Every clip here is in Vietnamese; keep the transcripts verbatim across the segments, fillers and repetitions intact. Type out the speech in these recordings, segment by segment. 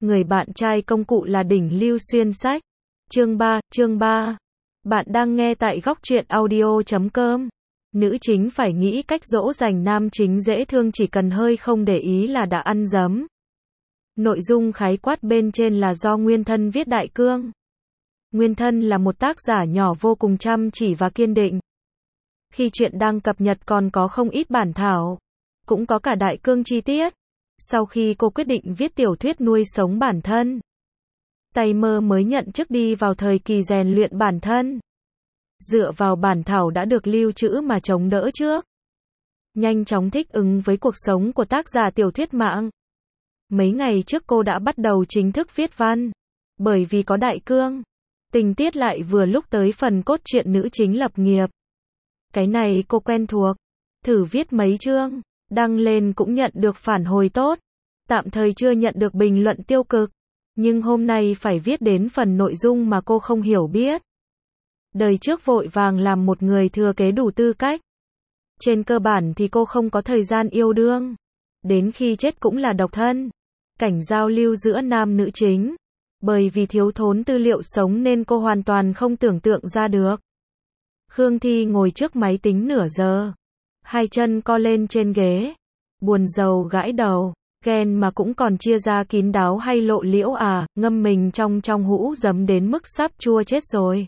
Người bạn trai công cụ là đỉnh lưu xuyên sách. Chương ba, chương ba. Bạn đang nghe tại góc truyện audio chấm com. Nữ chính phải nghĩ cách dỗ dành nam chính dễ thương, chỉ cần hơi không để ý là đã ăn dấm. Nội dung khái quát bên trên là do Nguyên Thân viết. Đại cương. Nguyên Thân là một tác giả nhỏ vô cùng chăm chỉ và kiên định. Khi truyện đang cập nhật còn có không ít bản thảo, cũng có cả đại cương chi tiết. Sau khi cô quyết định viết tiểu thuyết nuôi sống bản thân, Tay Mơ mới nhận chức đi vào thời kỳ rèn luyện bản thân. Dựa vào bản thảo đã được lưu trữ mà chống đỡ trước, nhanh chóng thích ứng với cuộc sống của tác giả tiểu thuyết mạng. Mấy ngày trước cô đã bắt đầu chính thức viết văn. Bởi vì có đại cương, tình tiết lại vừa lúc tới phần cốt truyện nữ chính lập nghiệp. Cái này cô quen thuộc. Thử viết mấy chương, đăng lên cũng nhận được phản hồi tốt. Tạm thời chưa nhận được bình luận tiêu cực. Nhưng hôm nay phải viết đến phần nội dung mà cô không hiểu biết. Đời trước vội vàng làm một người thừa kế đủ tư cách. Trên cơ bản thì cô không có thời gian yêu đương. Đến khi chết cũng là độc thân. Cảnh giao lưu giữa nam nữ chính. Bởi vì thiếu thốn tư liệu sống nên cô hoàn toàn không tưởng tượng ra được. Khương Thi ngồi trước máy tính nửa giờ. Hai chân co lên trên ghế. Buồn rầu gãi đầu. Ghen mà cũng còn chia ra kín đáo hay lộ liễu à, ngâm mình trong trong hũ giấm đến mức sắp chua chết rồi.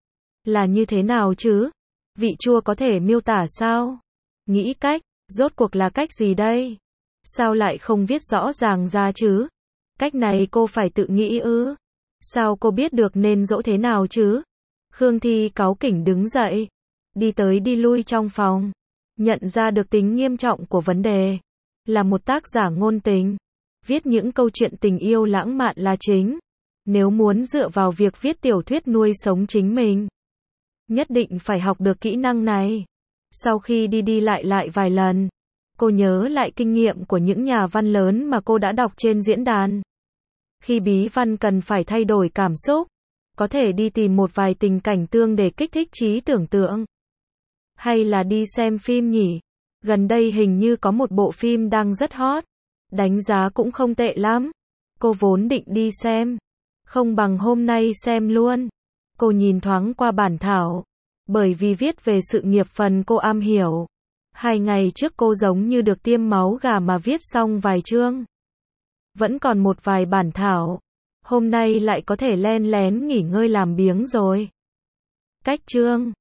Là như thế nào chứ? Vị chua có thể miêu tả sao? Nghĩ cách, rốt cuộc là cách gì đây? Sao lại không viết rõ ràng ra chứ? Cách này cô phải tự nghĩ ư? Sao cô biết được nên dỗ thế nào chứ? Khương Thi cáu kỉnh đứng dậy, đi tới đi lui trong phòng, nhận ra được tính nghiêm trọng của vấn đề. Là một tác giả ngôn tình, viết những câu chuyện tình yêu lãng mạn là chính. Nếu muốn dựa vào việc viết tiểu thuyết nuôi sống chính mình, nhất định phải học được kỹ năng này. Sau khi đi đi lại lại vài lần, cô nhớ lại kinh nghiệm của những nhà văn lớn mà cô đã đọc trên diễn đàn. Khi bí văn cần phải thay đổi cảm xúc, có thể đi tìm một vài tình cảnh tương để kích thích trí tưởng tượng. Hay là đi xem phim nhỉ? Gần đây hình như có một bộ phim đang rất hot, đánh giá cũng không tệ lắm. Cô vốn định đi xem, không bằng hôm nay xem luôn. Cô nhìn thoáng qua bản thảo, bởi vì viết về sự nghiệp phần cô am hiểu. Hai ngày trước cô giống như được tiêm máu gà mà viết xong vài chương. Vẫn còn một vài bản thảo, hôm nay lại có thể len lén nghỉ ngơi làm biếng rồi. Cách chương